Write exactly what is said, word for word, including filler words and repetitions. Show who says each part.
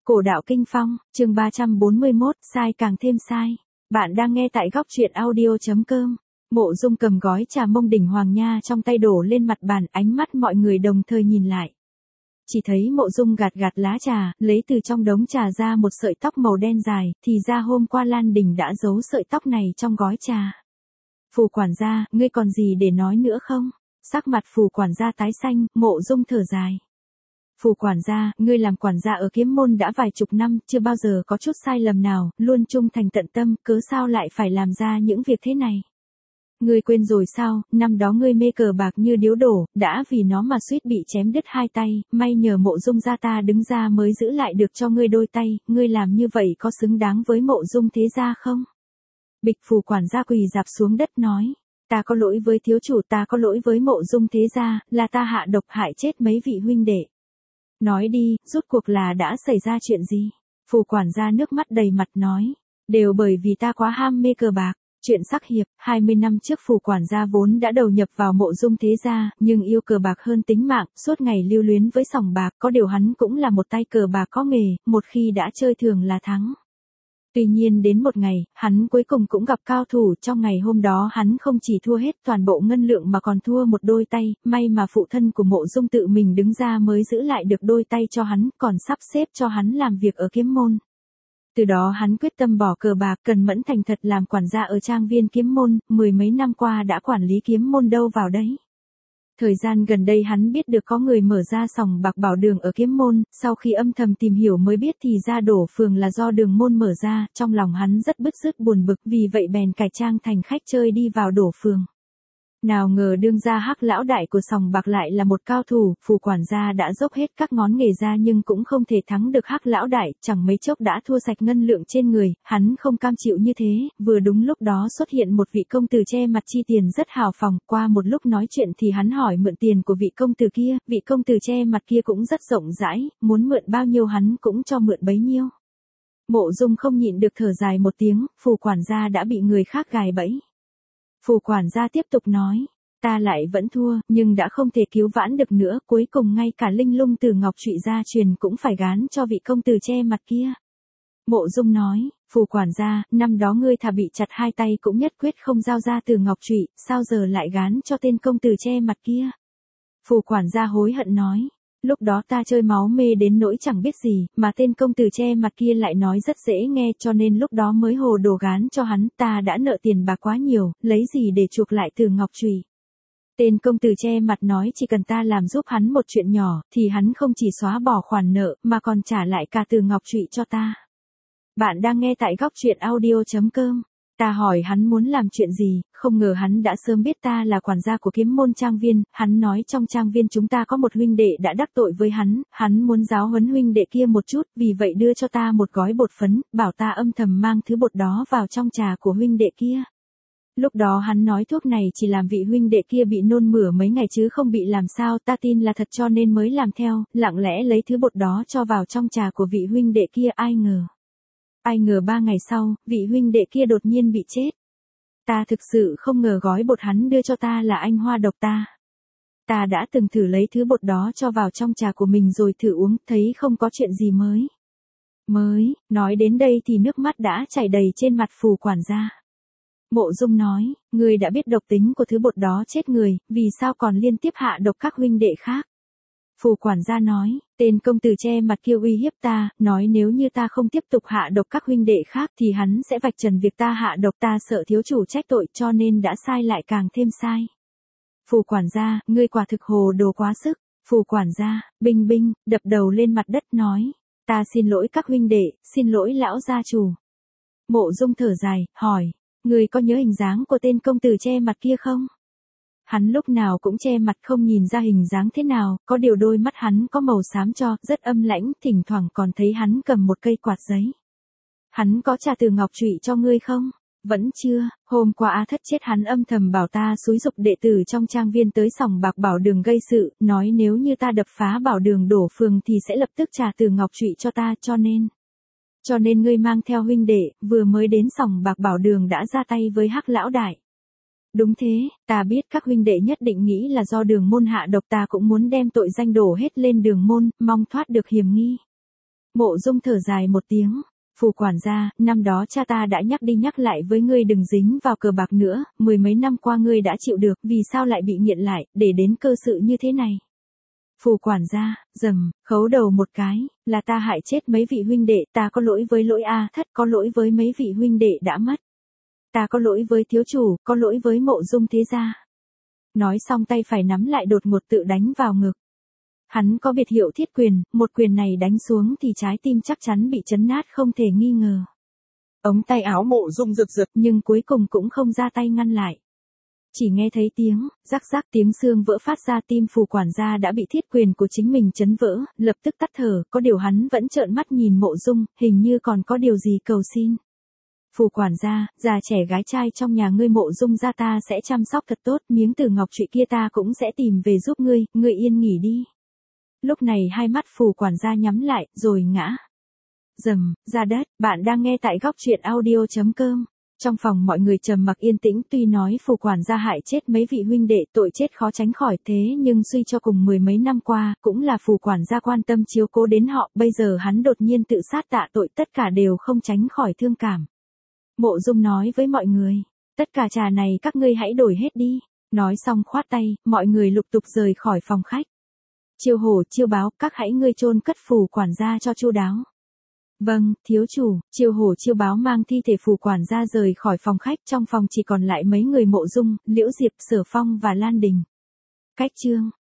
Speaker 1: Cổ đạo kinh phong, chương ba trăm bốn mươi mốt, sai càng thêm sai. Bạn đang nghe tại góc truyện audio.com. Mộ Dung cầm gói trà mông đỉnh hoàng nha trong tay đổ lên mặt bàn, ánh mắt mọi người đồng thời nhìn lại. Chỉ thấy Mộ Dung gạt gạt lá trà, lấy từ trong đống trà ra một sợi tóc màu đen dài, thì ra hôm qua Lan Đình đã giấu sợi tóc này trong gói trà. Phù quản gia, ngươi còn gì để nói nữa không? Sắc mặt phù quản gia tái xanh, Mộ Dung thở dài. Phù quản gia, ngươi làm quản gia ở Kiếm Môn đã vài chục năm, chưa bao giờ có chút sai lầm nào, luôn trung thành tận tâm, cớ sao lại phải làm ra những việc thế này? Ngươi quên rồi sao, năm đó ngươi mê cờ bạc như điếu đổ, đã vì nó mà suýt bị chém đứt hai tay, may nhờ Mộ Dung gia ta đứng ra mới giữ lại được cho ngươi đôi tay, ngươi làm như vậy có xứng đáng với Mộ Dung thế gia không? Bịch phù quản gia quỳ dạp xuống đất nói. Ta có lỗi với thiếu chủ, ta có lỗi với Mộ Dung thế gia, là ta hạ độc hại chết mấy vị huynh đệ. Nói đi, rốt cuộc là đã xảy ra chuyện gì? Phù quản gia nước mắt đầy mặt nói. Đều bởi vì ta quá ham mê cờ bạc. Chuyện sắc hiệp, hai mươi năm trước phù quản gia vốn đã đầu nhập vào Mộ Dung thế gia, nhưng yêu cờ bạc hơn tính mạng, suốt ngày lưu luyến với sòng bạc, có điều hắn cũng là một tay cờ bạc có nghề, một khi đã chơi thường là thắng. Tuy nhiên đến một ngày, hắn cuối cùng cũng gặp cao thủ, trong ngày hôm đó hắn không chỉ thua hết toàn bộ ngân lượng mà còn thua một đôi tay, may mà phụ thân của Mộ Dung tự mình đứng ra mới giữ lại được đôi tay cho hắn, còn sắp xếp cho hắn làm việc ở Kiếm Môn. Từ đó hắn quyết tâm bỏ cờ bạc, cần mẫn thành thật làm quản gia ở trang viên Kiếm Môn, mười mấy năm qua đã quản lý Kiếm Môn đâu vào đấy. Thời gian gần đây hắn biết được có người mở ra sòng bạc Bảo Đường ở Kiếm Môn, sau khi âm thầm tìm hiểu mới biết thì ra Đổ Phường là do Đường Môn mở ra, trong lòng hắn rất bứt rứt buồn bực, vì vậy bèn cải trang thành khách chơi đi vào Đổ Phường. Nào ngờ đương gia Hắc lão đại của sòng bạc lại là một cao thủ, phù quản gia đã dốc hết các ngón nghề ra nhưng cũng không thể thắng được Hắc lão đại, chẳng mấy chốc đã thua sạch ngân lượng trên người, hắn không cam chịu như thế, vừa đúng lúc đó xuất hiện một vị công tử che mặt chi tiền rất hào phóng, qua một lúc nói chuyện thì hắn hỏi mượn tiền của vị công tử kia, vị công tử che mặt kia cũng rất rộng rãi, muốn mượn bao nhiêu hắn cũng cho mượn bấy nhiêu. Mộ Dung không nhịn được thở dài một tiếng, phù quản gia đã bị người khác gài bẫy. Phù quản gia tiếp tục nói, ta lại vẫn thua, nhưng đã không thể cứu vãn được nữa, cuối cùng ngay cả linh lung từ ngọc trụy gia truyền cũng phải gán cho vị công tử che mặt kia. Mộ Dung nói, phù quản gia, năm đó ngươi thà bị chặt hai tay cũng nhất quyết không giao ra từ ngọc trụy, sao giờ lại gán cho tên công tử che mặt kia? Phù quản gia hối hận nói, lúc đó ta chơi máu mê đến nỗi chẳng biết gì, mà tên công tử che mặt kia lại nói rất dễ nghe, cho nên lúc đó mới hồ đồ gán cho hắn, ta đã nợ tiền bạc quá nhiều, lấy gì để chuộc lại từ ngọc trùy. Tên công tử che mặt nói chỉ cần ta làm giúp hắn một chuyện nhỏ, thì hắn không chỉ xóa bỏ khoản nợ, mà còn trả lại cả từ ngọc trụy cho ta. Bạn đang nghe tại góc truyện audio.com. Ta hỏi hắn muốn làm chuyện gì, không ngờ hắn đã sớm biết ta là quản gia của Kiếm Môn trang viên, hắn nói trong trang viên chúng ta có một huynh đệ đã đắc tội với hắn, hắn muốn giáo huấn huynh đệ kia một chút, vì vậy đưa cho ta một gói bột phấn, bảo ta âm thầm mang thứ bột đó vào trong trà của huynh đệ kia. Lúc đó hắn nói thuốc này chỉ làm vị huynh đệ kia bị nôn mửa mấy ngày chứ không bị làm sao, ta tin là thật cho nên mới làm theo, lặng lẽ lấy thứ bột đó cho vào trong trà của vị huynh đệ kia, ai ngờ. Ai ngờ ba ngày sau, vị huynh đệ kia đột nhiên bị chết. Ta thực sự không ngờ gói bột hắn đưa cho ta là anh hoa độc ta. Ta đã từng thử lấy thứ bột đó cho vào trong trà của mình rồi thử uống, thấy không có chuyện gì mới. Mới, nói đến đây thì nước mắt đã chảy đầy trên mặt phù quản gia. Mộ Dung nói, ngươi đã biết độc tính của thứ bột đó chết người, vì sao còn liên tiếp hạ độc các huynh đệ khác? Phù quản gia nói, tên công tử che mặt kia uy hiếp ta, nói nếu như ta không tiếp tục hạ độc các huynh đệ khác thì hắn sẽ vạch trần việc ta hạ độc, ta sợ thiếu chủ trách tội cho nên đã sai lại càng thêm sai. Phù quản gia, ngươi quả thực hồ đồ quá sức. Phù quản gia, binh binh, đập đầu lên mặt đất nói, ta xin lỗi các huynh đệ, xin lỗi lão gia chủ. Mộ Dung thở dài, hỏi, ngươi có nhớ hình dáng của tên công tử che mặt kia không? Hắn lúc nào cũng che mặt không nhìn ra hình dáng thế nào, có điều đôi mắt hắn có màu xám cho, rất âm lãnh, thỉnh thoảng còn thấy hắn cầm một cây quạt giấy. Hắn có trả từ ngọc trụy cho ngươi không? Vẫn chưa, hôm qua Á Thất chết hắn âm thầm bảo ta xúi giục đệ tử trong trang viên tới sòng bạc Bảo Đường gây sự, nói nếu như ta đập phá Bảo Đường Đổ Phường thì sẽ lập tức trả từ ngọc trụy cho ta, cho nên. Cho nên ngươi mang theo huynh đệ, vừa mới đến sòng bạc Bảo Đường đã ra tay với Hắc lão đại. Đúng thế, ta biết các huynh đệ nhất định nghĩ là do Đường Môn hạ độc, ta cũng muốn đem tội danh đổ hết lên Đường Môn, mong thoát được hiểm nghi. Mộ Dung thở dài một tiếng. Phù quản gia, năm đó cha ta đã nhắc đi nhắc lại với ngươi đừng dính vào cờ bạc nữa, mười mấy năm qua ngươi đã chịu được, vì sao lại bị nghiện lại, để đến cơ sự như thế này. Phù quản gia, rầm, khấu đầu một cái, là ta hại chết mấy vị huynh đệ, ta có lỗi với lỗi A Thất, có lỗi với mấy vị huynh đệ đã mất. Ta có lỗi với thiếu chủ, có lỗi với Mộ Dung thế gia. Nói xong tay phải nắm lại đột ngột tự đánh vào ngực. Hắn có biệt hiệu Thiết Quyền, một quyền này đánh xuống thì trái tim chắc chắn bị chấn nát không thể nghi ngờ. Ống tay áo Mộ Dung giật giật nhưng cuối cùng cũng không ra tay ngăn lại. Chỉ nghe thấy tiếng, rắc rắc tiếng xương vỡ phát ra, tim Phù quản gia đã bị thiết quyền của chính mình chấn vỡ, lập tức tắt thở, có điều hắn vẫn trợn mắt nhìn Mộ Dung, hình như còn có điều gì cầu xin. Phù quản gia, già trẻ gái trai trong nhà ngươi Mộ Dung gia ta sẽ chăm sóc thật tốt, miếng Tử ngọc trụy kia ta cũng sẽ tìm về giúp ngươi, ngươi yên nghỉ đi. Lúc này hai mắt Phù quản gia nhắm lại, rồi ngã. Rầm, ra đất, bạn đang nghe tại góc truyện audio chấm com. Trong phòng mọi người trầm mặc yên tĩnh, tuy nói Phù quản gia hại chết mấy vị huynh đệ, tội chết khó tránh khỏi, thế nhưng suy cho cùng mười mấy năm qua, cũng là Phù quản gia quan tâm chiếu cố đến họ, bây giờ hắn đột nhiên tự sát tạ tội, tất cả đều không tránh khỏi thương cảm. Mộ Dung nói với mọi người, tất cả trà này các ngươi hãy đổi hết đi. Nói xong khoát tay, mọi người lục tục rời khỏi phòng khách. Chiêu Hổ, Chiêu Báo, các hãy ngươi chôn cất Phù quản gia cho chu đáo. Vâng, thiếu chủ. Chiêu Hổ Chiêu Báo mang thi thể Phù quản gia rời khỏi phòng khách, trong phòng chỉ còn lại mấy người Mộ Dung, Liễu Diệp, Sở Phong và Lan Đình. Cách chương